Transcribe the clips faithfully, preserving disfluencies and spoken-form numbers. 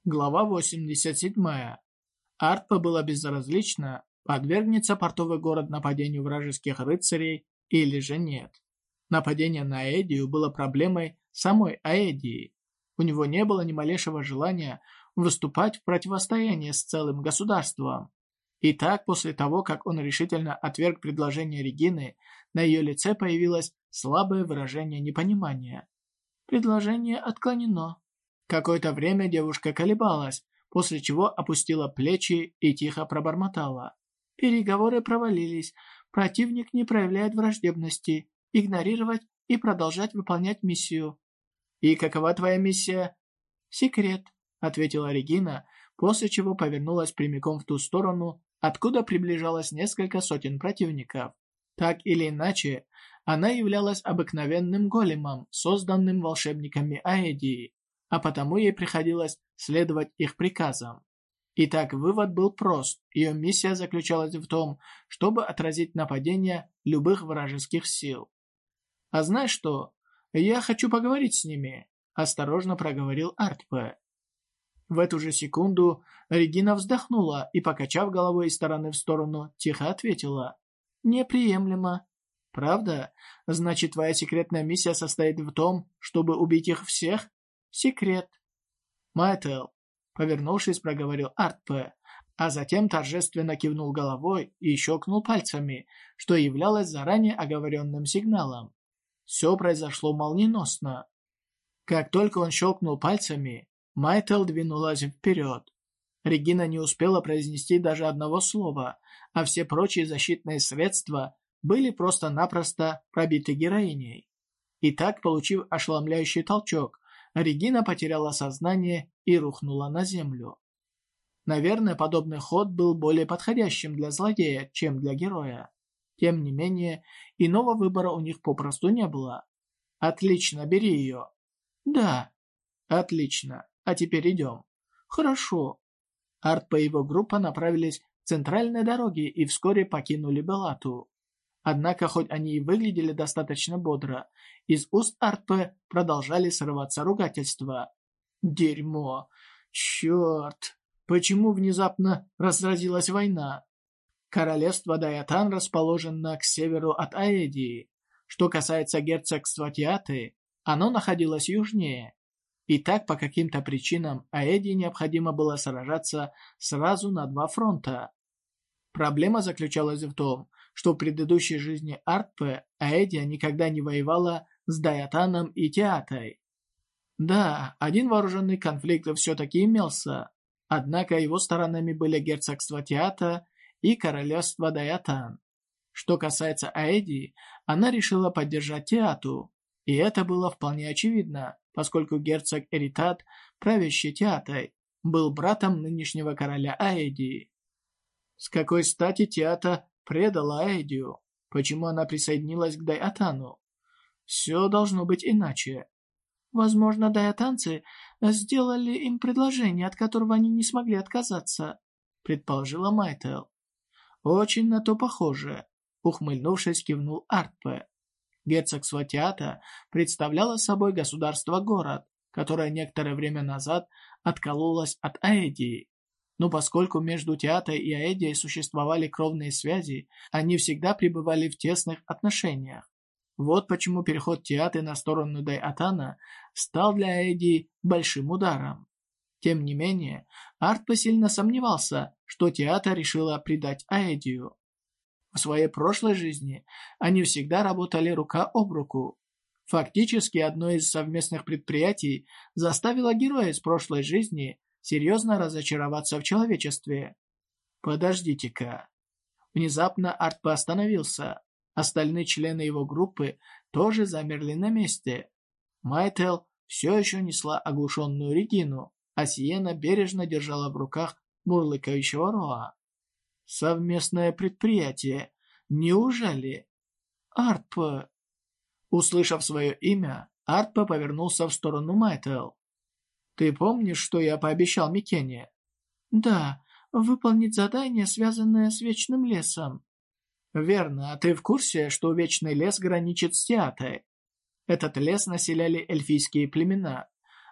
Глава восемьдесят семь. Артпа была безразлична, подвергнется портовый город нападению вражеских рыцарей или же нет. Нападение на Аэдию было проблемой самой Аэдии. У него не было ни малейшего желания выступать в противостоянии с целым государством. И так, после того, как он решительно отверг предложение Регины, на ее лице появилось слабое выражение непонимания. Предложение отклонено. Какое-то время девушка колебалась, после чего опустила плечи и тихо пробормотала. Переговоры провалились, противник не проявляет враждебности, игнорировать и продолжать выполнять миссию. «И какова твоя миссия?» «Секрет», — ответила Регина, после чего повернулась прямиком в ту сторону, откуда приближалось несколько сотен противников. Так или иначе, она являлась обыкновенным големом, созданным волшебниками Аэдии, а потому ей приходилось следовать их приказам. Итак, вывод был прост. Ее миссия заключалась в том, чтобы отразить нападение любых вражеских сил. «А знаешь что? Я хочу поговорить с ними», – осторожно проговорил Артпе. В эту же секунду Регина вздохнула и, покачав головой из стороны в сторону, тихо ответила. «Неприемлемо». «Правда? Значит, твоя секретная миссия состоит в том, чтобы убить их всех?» «Секрет». «Майтел», — повернувшись, проговорил Артпе, а затем торжественно кивнул головой и щелкнул пальцами, что являлось заранее оговоренным сигналом. Все произошло молниеносно. Как только он щелкнул пальцами, Майтел двинулась вперед. Регина не успела произнести даже одного слова, а все прочие защитные средства были просто-напросто пробиты героиней. И так, получив ошеломляющий толчок, Регина потеряла сознание и рухнула на землю. Наверное, подобный ход был более подходящим для злодея, чем для героя. Тем не менее, иного выбора у них попросту не было. «Отлично, бери ее». «Да». «Отлично. А теперь идем». «Хорошо». Артпа и его группа направились к центральной дороге и вскоре покинули Белату. Однако, хоть они и выглядели достаточно бодро, из уст Артпе продолжали срываться ругательства. «Дерьмо! Черт! Почему внезапно разразилась война?» Королевство Даятан расположено к северу от Аэдии. Что касается герцогства Тиаты, оно находилось южнее. И так, по каким-то причинам, Аэдии необходимо было сражаться сразу на два фронта. Проблема заключалась в том, что в предыдущей жизни Артпе Аэдия никогда не воевала с Даятаном и Тиатой. Да, один вооруженный конфликт все-таки имелся, однако его сторонами были герцогство Тиата и королевство Даятан. Что касается Аэдии, она решила поддержать Тиату, и это было вполне очевидно, поскольку герцог Эритат, правящий Тиатой, был братом нынешнего короля Аэдии. С какой стати Тиата предала Аэдию? Почему она присоединилась к Дайатану? Все должно быть иначе. Возможно, дайатанцы сделали им предложение, от которого они не смогли отказаться, предположила Майтел. Очень на то похоже, ухмыльнувшись, кивнул Артпе. Герцогство Тиата представляло собой государство-город, которое некоторое время назад откололось от Аэдии. Но поскольку между Тиатой и Аэдией существовали кровные связи, они всегда пребывали в тесных отношениях. Вот почему переход Тиаты на сторону Дайатана стал для Аэдии большим ударом. Тем не менее, Артпе сильно сомневался, что Тиата решила предать Аэдию. В своей прошлой жизни они всегда работали рука об руку. Фактически, одно из совместных предприятий заставило героя из прошлой жизни серьезно разочароваться в человечестве. Подождите-ка. Внезапно Артпе остановился. Остальные члены его группы тоже замерли на месте. Майтел все еще несла оглушенную Регину, а Сиена бережно держала в руках мурлыкающего Роа. Совместное предприятие. Неужели? Артпе. Услышав свое имя, Артпе повернулся в сторону Майтел. «Ты помнишь, что я пообещал Микене?» «Да, выполнить задание, связанное с Вечным лесом». «Верно. А ты в курсе, что Вечный лес граничит с Тиатой? Этот лес населяли эльфийские племена.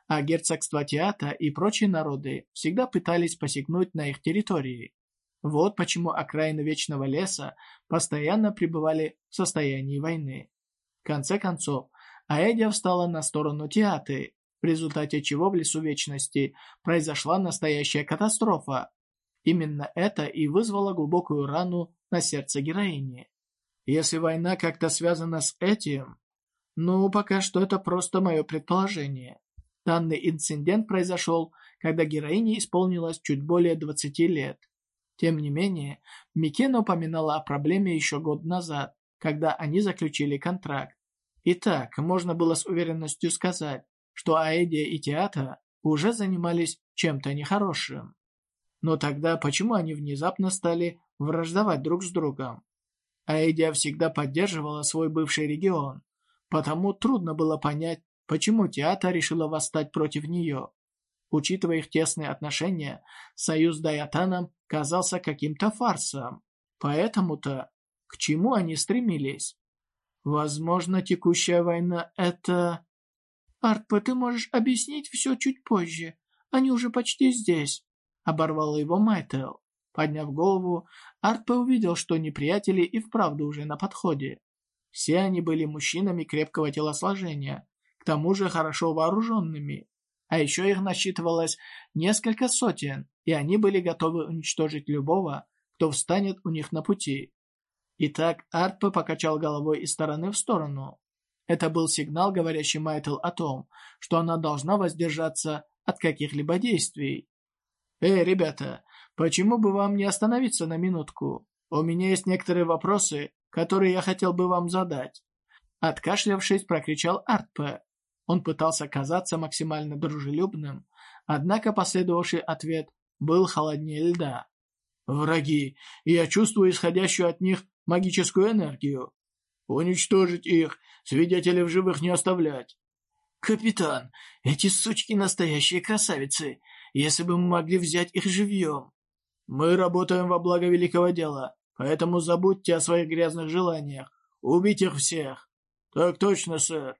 а герцогство Теата и прочие народы всегда пытались посягнуть на их территории. Вот почему окраины Вечного Леса постоянно пребывали в состоянии войны. В конце концов, Аэдия встала на сторону Театы, в результате чего в Лесу Вечности произошла настоящая катастрофа. Именно это и вызвало глубокую рану на сердце героини. Если война как-то связана с этим, ну, пока что это просто мое предположение. Данный инцидент произошел, когда героине исполнилось чуть более двадцати лет. Тем не менее, Микена упоминала о проблеме еще год назад, когда они заключили контракт. Итак, можно было с уверенностью сказать, что Аэдия и Теата уже занимались чем-то нехорошим. Но тогда почему они внезапно стали враждовать друг с другом? Аэдия всегда поддерживала свой бывший регион, потому трудно было понять, почему Теата решила восстать против нее. Учитывая их тесные отношения, союз с Даятаном казался каким-то фарсом. Поэтому-то к чему они стремились? Возможно, текущая война – это... «Артпа, ты можешь объяснить все чуть позже. Они уже почти здесь», – оборвала его Майтел. Подняв голову, Артпа увидел, что неприятели и вправду уже на подходе. Все они были мужчинами крепкого телосложения, к тому же хорошо вооруженными. А еще их насчитывалось несколько сотен, и они были готовы уничтожить любого, кто встанет у них на пути. Итак, Артпа покачал головой из стороны в сторону. Это был сигнал, говорящий Майтел о том, что она должна воздержаться от каких-либо действий. «Эй, ребята, почему бы вам не остановиться на минутку? У меня есть некоторые вопросы, которые я хотел бы вам задать». Откашлявшись, прокричал Артпа. Он пытался казаться максимально дружелюбным, однако последовавший ответ был холоднее льда. «Враги, и я чувствую исходящую от них магическую энергию. Уничтожить их, свидетелей в живых не оставлять». «Капитан, эти сучки настоящие красавицы, если бы мы могли взять их живьем». «Мы работаем во благо великого дела, поэтому забудьте о своих грязных желаниях. Убить их всех». «Так точно, сэр».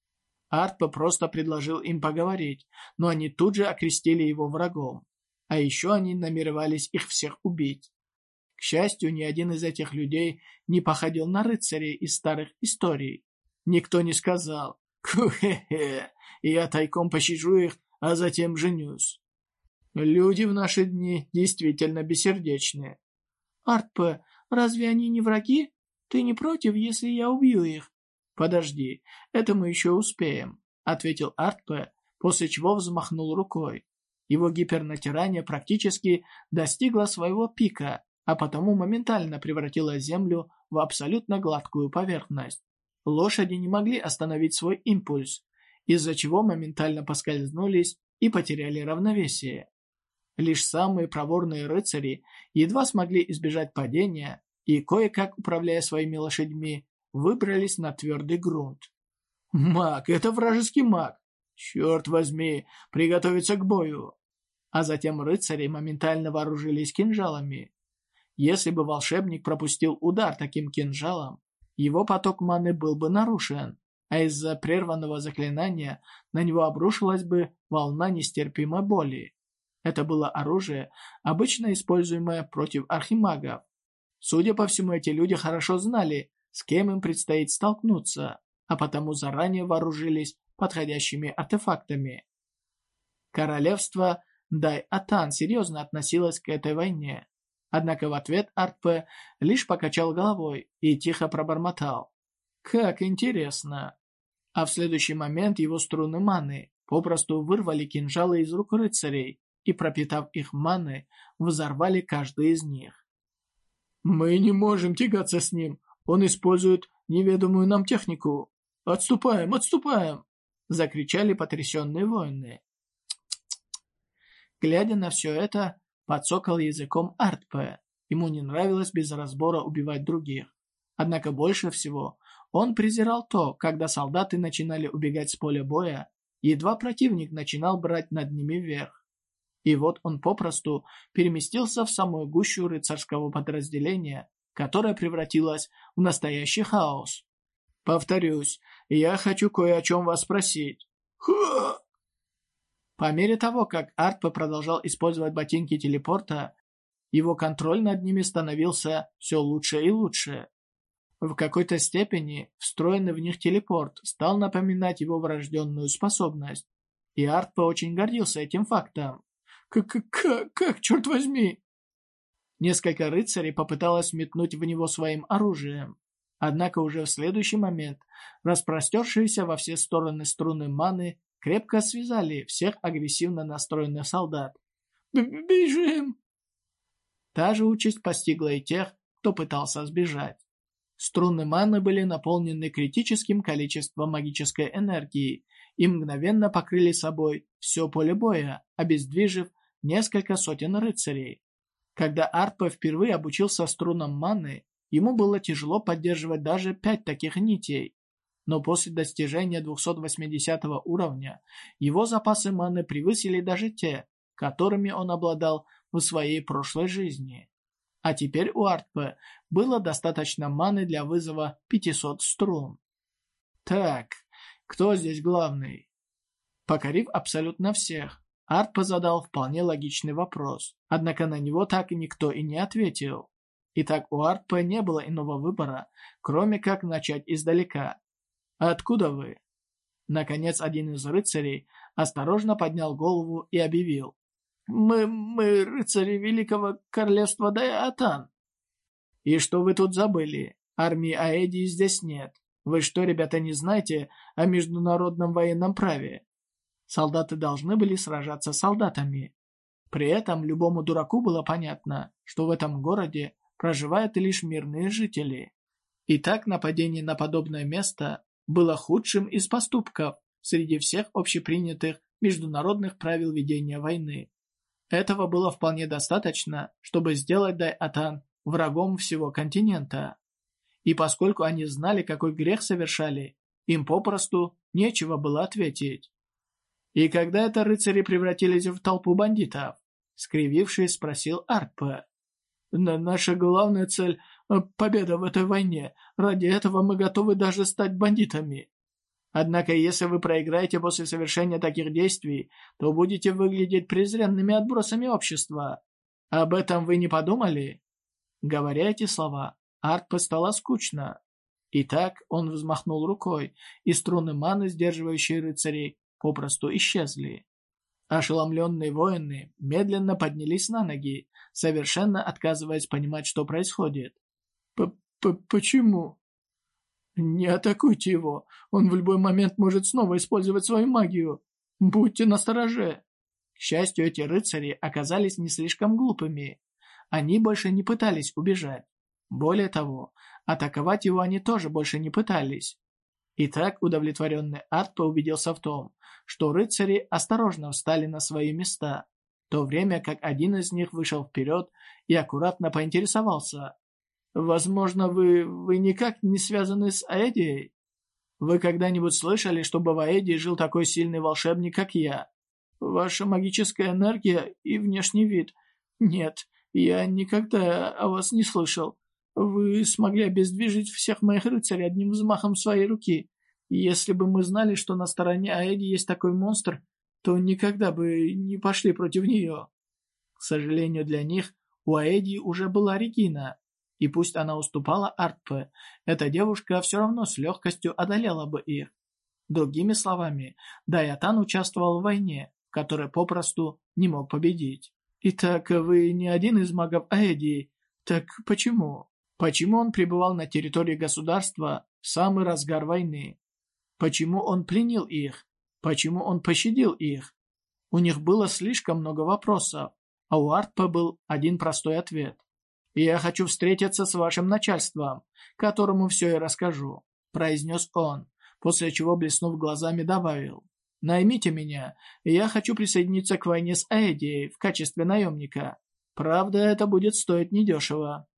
Артпа просто предложил им поговорить, но они тут же окрестили его врагом. А еще они намеревались их всех убить. К счастью, ни один из этих людей не походил на рыцарей из старых историй. Никто не сказал: «Ху-хе-хе, я тайком пощажу их, а затем женюсь». Люди в наши дни действительно бессердечны. «Артпа, разве они не враги? Ты не против, если я убью их?» «Подожди, это мы еще успеем», — ответил Артпа, после чего взмахнул рукой. Его гипернатирание практически достигло своего пика, а потому моментально превратило землю в абсолютно гладкую поверхность. Лошади не могли остановить свой импульс, из-за чего моментально поскользнулись и потеряли равновесие. Лишь самые проворные рыцари едва смогли избежать падения и, кое-как управляя своими лошадьми, выбрались на твердый грунт. «Маг, это вражеский маг! Черт возьми, приготовиться к бою!» А затем рыцари моментально вооружились кинжалами. Если бы волшебник пропустил удар таким кинжалом, его поток маны был бы нарушен, а из-за прерванного заклинания на него обрушилась бы волна нестерпимой боли. Это было оружие, обычно используемое против архимагов. Судя по всему, эти люди хорошо знали, с кем им предстоит столкнуться, а потому заранее вооружились подходящими артефактами. Королевство Дай-Атан серьезно относилось к этой войне. Однако в ответ Артпа лишь покачал головой и тихо пробормотал: «Как интересно!» А в следующий момент его струны маны попросту вырвали кинжалы из рук рыцарей и, пропитав их маной, взорвали каждый из них. «Мы не можем тягаться с ним! Он использует неведомую нам технику! Отступаем, отступаем!» — закричали потрясенные воины. Глядя на все это, подсокал языком Артпа. Ему не нравилось без разбора убивать других. Однако больше всего он презирал то, когда солдаты начинали убегать с поля боя, едва противник начинал брать над ними верх. И вот он попросту переместился в самую гущу рыцарского подразделения, которое превратилось в настоящий хаос. «Повторюсь, я хочу кое о чем вас спросить». «Ха!» По мере того, как Артпа продолжал использовать ботинки телепорта, его контроль над ними становился все лучше и лучше. В какой-то степени встроенный в них телепорт стал напоминать его врожденную способность, и Артпа очень гордился этим фактом. «Как, как, черт возьми?» Несколько рыцарей попыталось метнуть в него своим оружием. Однако уже в следующий момент распростершиеся во все стороны струны маны крепко связали всех агрессивно настроенных солдат. «Бежим!» Та же участь постигла и тех, кто пытался сбежать. Струны маны были наполнены критическим количеством магической энергии и мгновенно покрыли собой все поле боя, обездвижив несколько сотен рыцарей. Когда Артпа впервые обучился струнам маны, ему было тяжело поддерживать даже пять таких нитей. Но после достижения двухсот восьмидесятого уровня его запасы маны превысили даже те, которыми он обладал в своей прошлой жизни. А теперь у Артпы было достаточно маны для вызова пятисот струн. Так, кто здесь главный? Покорив абсолютно всех, Артпа задал вполне логичный вопрос, однако на него так и никто и не ответил. Итак, у Артпы не было иного выбора, кроме как начать издалека. «Откуда вы?» Наконец, один из рыцарей осторожно поднял голову и объявил. «Мы, мы рыцари Великого Королевства Дайатан». «И что вы тут забыли? Армии Аэдии здесь нет. Вы что, ребята, не знаете о международном военном праве? Солдаты должны были сражаться с солдатами. При этом любому дураку было понятно, что в этом городе проживают лишь мирные жители. Итак, нападение на подобное место было худшим из поступков среди всех общепринятых международных правил ведения войны. Этого было вполне достаточно, чтобы сделать Дайатан врагом всего континента. И поскольку они знали, какой грех совершали, им попросту нечего было ответить. «И когда это рыцари превратились в толпу бандитов?» — скривившись, спросил Артпа. «Наша главная цель — победа в этой войне. Ради этого мы готовы даже стать бандитами. Однако, если вы проиграете после совершения таких действий, то будете выглядеть презренными отбросами общества. Об этом вы не подумали?» Говоря эти слова, Артпа стало скучно. Итак, он взмахнул рукой, и струны маны, сдерживающие рыцарей, попросту исчезли. Ошеломленные воины медленно поднялись на ноги, совершенно отказываясь понимать, что происходит. «П-п-почему?» «Не атакуйте его, он в любой момент может снова использовать свою магию. Будьте настороже». К счастью, эти рыцари оказались не слишком глупыми. Они больше не пытались убежать. Более того, атаковать его они тоже больше не пытались. Итак, удовлетворенный Артпа убедился в том, что рыцари осторожно встали на свои места, в то время как один из них вышел вперед и аккуратно поинтересовался. «Возможно, вы, вы никак не связаны с Аэдией? Вы когда-нибудь слышали, чтобы в Аэдии жил такой сильный волшебник, как я? Ваша магическая энергия и внешний вид? Нет, я никогда о вас не слышал. Вы смогли обездвижить всех моих рыцарей одним взмахом своей руки. Если бы мы знали, что на стороне Аэди есть такой монстр, то никогда бы не пошли против нее». К сожалению для них, у Аэди уже была Регина, и пусть она уступала Артпе, эта девушка все равно с легкостью одолела бы их. Другими словами, Дайатан участвовал в войне, в которой попросту не мог победить. «Итак, вы не один из магов Аэдии. Так почему?» Почему он пребывал на территории государства в самый разгар войны? Почему он пленил их? Почему он пощадил их? У них было слишком много вопросов, а у Артпа был один простой ответ. «Я хочу встретиться с вашим начальством, которому все и расскажу», — произнес он, после чего, блеснув глазами, добавил. «Наймите меня, и я хочу присоединиться к войне с Аэдией в качестве наемника. Правда, это будет стоить недешево».